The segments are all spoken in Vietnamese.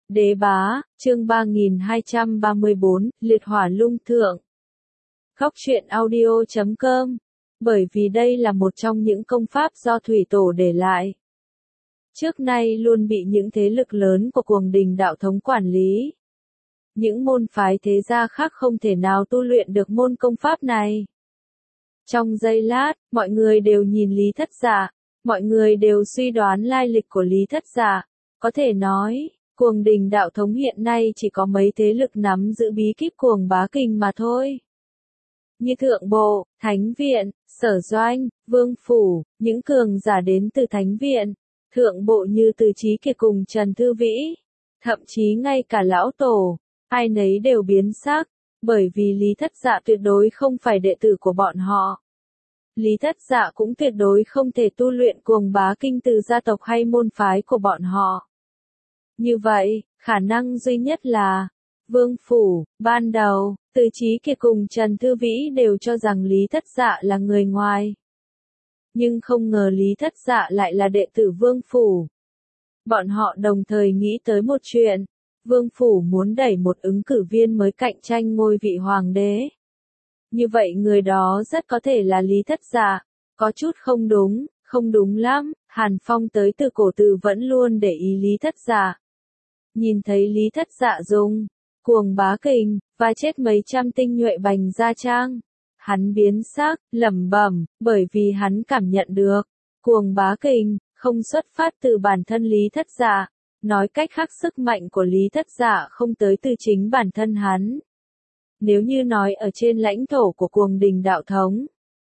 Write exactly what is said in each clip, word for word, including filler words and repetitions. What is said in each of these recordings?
Đế bá, chương ba nghìn hai trăm ba mươi bốn, liệt hỏa lung thượng. Góc truyện audio chấm com. Bởi vì đây là một trong những công pháp do thủy tổ để lại. Trước nay luôn bị những thế lực lớn của cuồng đình đạo thống quản lý. Những môn phái thế gia khác không thể nào tu luyện được môn công pháp này. Trong giây lát, mọi người đều nhìn Lý Thất Dạ, mọi người đều suy đoán lai lịch của Lý Thất Dạ. Có thể nói, cuồng đình đạo thống hiện nay chỉ có mấy thế lực nắm giữ bí kíp cuồng bá kình mà thôi. Như Thượng Bộ, Thánh Viện, Sở Doanh, Vương Phủ, những cường giả đến từ Thánh Viện, Thượng Bộ như Từ Chí Kiệt cùng Trần Thư Vĩ. Thậm chí ngay cả Lão Tổ, ai nấy đều biến sắc, bởi vì Lý Thất Dạ tuyệt đối không phải đệ tử của bọn họ. Lý Thất Dạ cũng tuyệt đối không thể tu luyện cuồng bá kinh từ gia tộc hay môn phái của bọn họ. Như vậy, khả năng duy nhất là, Vương Phủ, ban đầu, Từ Chí Kiệt cùng Trần Thư Vĩ đều cho rằng Lý Thất Dạ là người ngoài. Nhưng không ngờ Lý Thất Dạ lại là đệ tử Vương Phủ. Bọn họ đồng thời nghĩ tới một chuyện, Vương Phủ muốn đẩy một ứng cử viên mới cạnh tranh ngôi vị hoàng đế. Như vậy người đó rất có thể là Lý Thất Dạ. Có chút không đúng, không đúng lắm, Hàn Phong tới từ cổ từ vẫn luôn để ý Lý Thất Dạ. Nhìn thấy Lý Thất Dạ dùng cuồng bá kình và chết mấy trăm tinh nhuệ bành gia trang, hắn biến sắc, lẩm bẩm, bởi vì hắn cảm nhận được, cuồng bá kình không xuất phát từ bản thân Lý Thất Dạ, nói cách khác sức mạnh của Lý Thất Dạ không tới từ chính bản thân hắn. Nếu như nói ở trên lãnh thổ của cuồng đình đạo thống,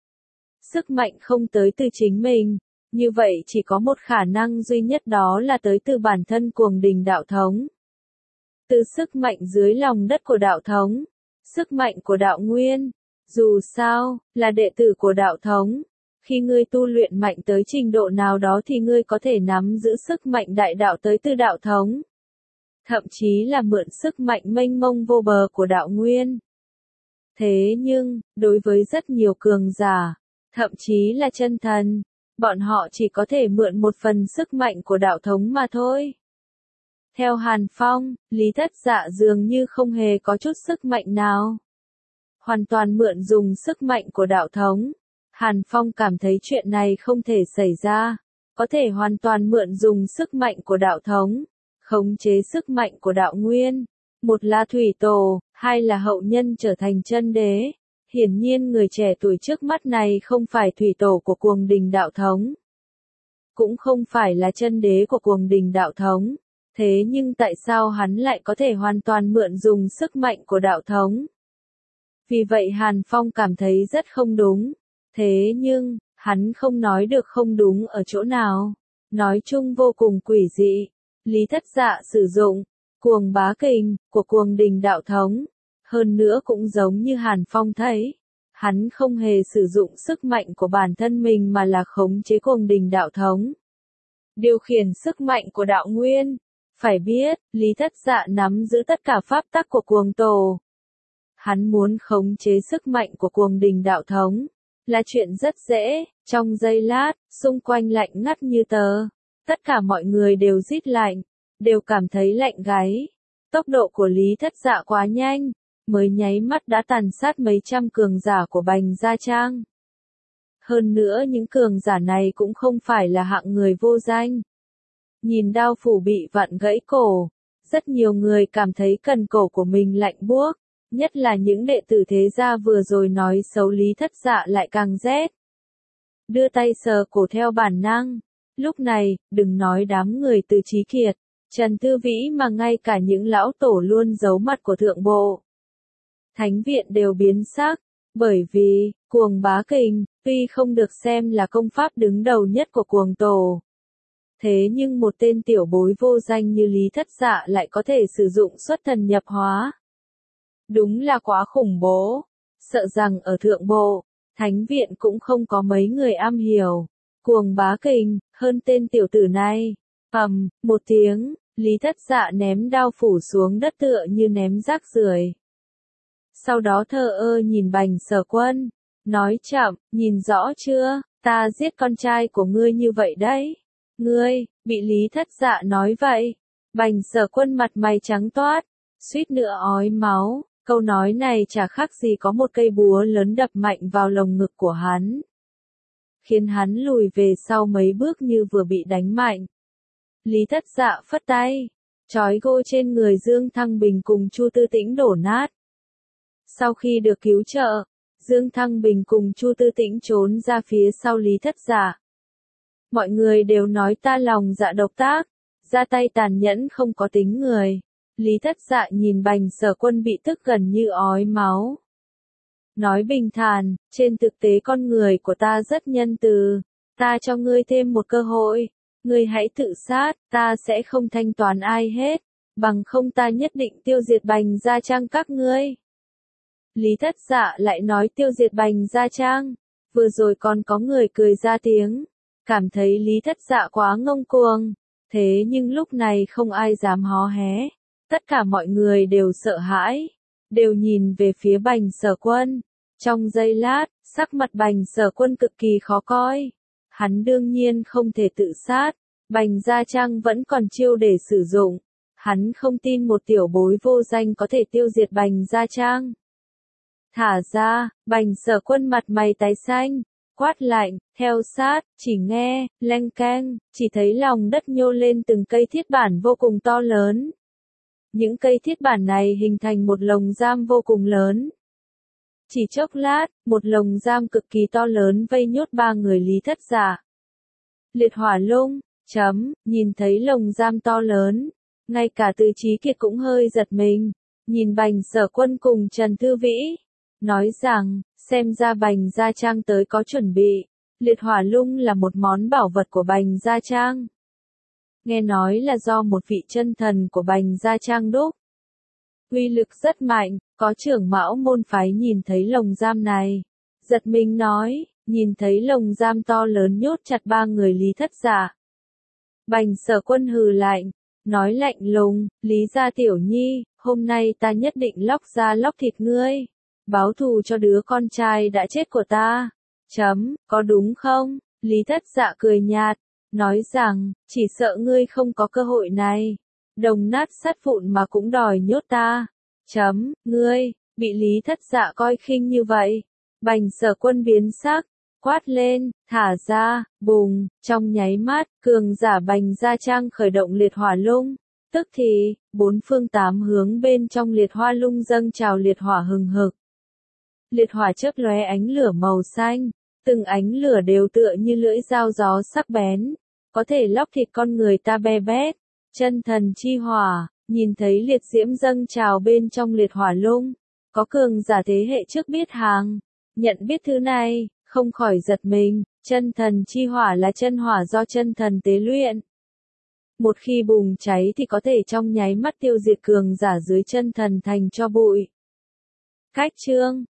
sức mạnh không tới từ chính mình, như vậy chỉ có một khả năng duy nhất, đó là tới từ bản thân cuồng đình đạo thống. Từ sức mạnh dưới lòng đất của đạo thống, sức mạnh của đạo nguyên. Dù sao, là đệ tử của đạo thống, khi ngươi tu luyện mạnh tới trình độ nào đó thì ngươi có thể nắm giữ sức mạnh đại đạo tới từ đạo thống. Thậm chí là mượn sức mạnh mênh mông vô bờ của đạo nguyên. Thế nhưng, đối với rất nhiều cường giả, thậm chí là chân thần, bọn họ chỉ có thể mượn một phần sức mạnh của đạo thống mà thôi. Theo Hàn Phong, Lý Thất Dạ dường như không hề có chút sức mạnh nào. Hoàn toàn mượn dùng sức mạnh của đạo thống. Hàn Phong cảm thấy chuyện này không thể xảy ra. Có thể hoàn toàn mượn dùng sức mạnh của đạo thống, khống chế sức mạnh của đạo nguyên. Một là thủy tổ, hai là hậu nhân trở thành chân đế. Hiển nhiên người trẻ tuổi trước mắt này không phải thủy tổ của cuồng đình đạo thống. Cũng không phải là chân đế của cuồng đình đạo thống. Thế nhưng tại sao hắn lại có thể hoàn toàn mượn dùng sức mạnh của đạo thống? Vì vậy Hàn Phong cảm thấy rất không đúng. Thế nhưng, hắn không nói được không đúng ở chỗ nào. Nói chung vô cùng quỷ dị. Lý Thất Dạ sử dụng cuồng bá kình của cuồng đình đạo thống. Hơn nữa cũng giống như Hàn Phong thấy, hắn không hề sử dụng sức mạnh của bản thân mình mà là khống chế cuồng đình đạo thống. Điều khiển sức mạnh của đạo nguyên. Phải biết, Lý Thất Dạ nắm giữ tất cả pháp tắc của cuồng tổ. Hắn muốn khống chế sức mạnh của cuồng đình đạo thống, là chuyện rất dễ. Trong giây lát, xung quanh lạnh ngắt như tờ. Tất cả mọi người đều rít lạnh, đều cảm thấy lạnh gáy. Tốc độ của Lý Thất Dạ quá nhanh, mới nháy mắt đã tàn sát mấy trăm cường giả của bành gia trang. Hơn nữa những cường giả này cũng không phải là hạng người vô danh. Nhìn đao phủ bị vặn gãy cổ, rất nhiều người cảm thấy cần cổ của mình lạnh buốt, nhất là những đệ tử thế gia vừa rồi nói xấu Lý Thất Dạ lại càng rét. Đưa tay sờ cổ theo bản năng. Lúc này, đừng nói đám người Từ Chí Kiệt, Trần Thư Vĩ mà ngay cả những lão tổ luôn giấu mặt của Thượng Bộ, Thánh Viện đều biến sắc, bởi vì, cuồng bá kình, tuy không được xem là công pháp đứng đầu nhất của cuồng tổ. Thế nhưng một tên tiểu bối vô danh như Lý Thất Dạ lại có thể sử dụng xuất thần nhập hóa. Đúng là quá khủng bố. Sợ rằng ở Thượng Bộ, Thánh Viện cũng không có mấy người am hiểu cuồng bá kình hơn tên tiểu tử này. Ầm, một tiếng, Lý Thất Dạ ném đao phủ xuống đất tựa như ném rác rưởi. Sau đó thờ ơ nhìn Bành Sở Quân, nói chậm, nhìn rõ chưa, ta giết con trai của ngươi như vậy đấy. Ngươi, bị Lý Thất Dạ nói vậy. Bành Sở Quân mặt mày trắng toát, suýt nữa ói máu, câu nói này chả khác gì có một cây búa lớn đập mạnh vào lồng ngực của hắn, khiến hắn lùi về sau mấy bước như vừa bị đánh mạnh. Lý Thất Dạ phất tay, trói gô trên người Dương Thăng Bình cùng Chu Tư Tĩnh đổ nát. Sau khi được cứu trợ, Dương Thăng Bình cùng Chu Tư Tĩnh trốn ra phía sau Lý Thất Dạ. Mọi người đều nói ta lòng dạ độc ác, ra tay tàn nhẫn không có tính người. Lý Thất Dạ nhìn Bành Sở Quân bị tức gần như ói máu. Nói bình thản, trên thực tế con người của ta rất nhân từ, ta cho ngươi thêm một cơ hội, ngươi hãy tự sát, ta sẽ không thanh toán ai hết, bằng không ta nhất định tiêu diệt Bành Gia Trang các ngươi. Lý Thất Dạ lại nói tiêu diệt Bành Gia Trang, vừa rồi còn có người cười ra tiếng, cảm thấy Lý Thất Dạ quá ngông cuồng, thế nhưng lúc này không ai dám hó hé, tất cả mọi người đều sợ hãi, đều nhìn về phía Bành Sở Quân. Trong giây lát, sắc mặt Bành Sở Quân cực kỳ khó coi. Hắn đương nhiên không thể tự sát, Bành Gia Trang vẫn còn chiêu để sử dụng. Hắn không tin một tiểu bối vô danh có thể tiêu diệt Bành Gia Trang. Thả ra, Bành Sở Quân mặt mày tái xanh, quát lạnh, theo sát, chỉ nghe, leng keng, chỉ thấy lòng đất nhô lên từng cây thiết bản vô cùng to lớn. Những cây thiết bản này hình thành một lồng giam vô cùng lớn. Chỉ chốc lát, một lồng giam cực kỳ to lớn vây nhốt ba người Lý Thất Dạ. Liệt Hỏa Lung, chấm, nhìn thấy lồng giam to lớn, ngay cả Từ Chí Kiệt cũng hơi giật mình, nhìn Bành Sở Quân cùng Trần Thư Vĩ, nói rằng, xem ra Bành Gia Trang tới có chuẩn bị, Liệt Hỏa Lung là một món bảo vật của Bành Gia Trang. Nghe nói là do một vị chân thần của Bành Gia Trang đúc. Uy lực rất mạnh, có trưởng mão môn phái nhìn thấy lồng giam này. Giật mình nói, nhìn thấy lồng giam to lớn nhốt chặt ba người Lý Thất Dạ. Bành Sở Quân hừ lạnh, nói lạnh lùng, Lý Gia Tiểu Nhi, hôm nay ta nhất định lóc da lóc thịt ngươi, báo thù cho đứa con trai đã chết của ta. Chấm, có đúng không? Lý Thất Dạ cười nhạt, nói rằng, chỉ sợ ngươi không có cơ hội này. Đồng nát sắt vụn mà cũng đòi nhốt ta. Chấm, ngươi, bị Lý Thất Dạ coi khinh như vậy. Bành Sở Quân biến sắc, quát lên, thả ra, bùng, trong nháy mắt, cường giả Bành Gia Trang khởi động liệt hỏa lung. Tức thì, bốn phương tám hướng bên trong liệt hoa lung dâng trào liệt hỏa hừng hực. Liệt hỏa chớp lóe ánh lửa màu xanh, từng ánh lửa đều tựa như lưỡi dao gió sắc bén, có thể lóc thịt con người ta be bét. Chân thần chi hỏa, nhìn thấy liệt diễm dâng trào bên trong liệt hỏa lung, có cường giả thế hệ trước biết hàng, nhận biết thứ này, không khỏi giật mình, chân thần chi hỏa là chân hỏa do chân thần tế luyện. Một khi bùng cháy thì có thể trong nháy mắt tiêu diệt cường giả dưới chân thần thành cho bụi. Cách chương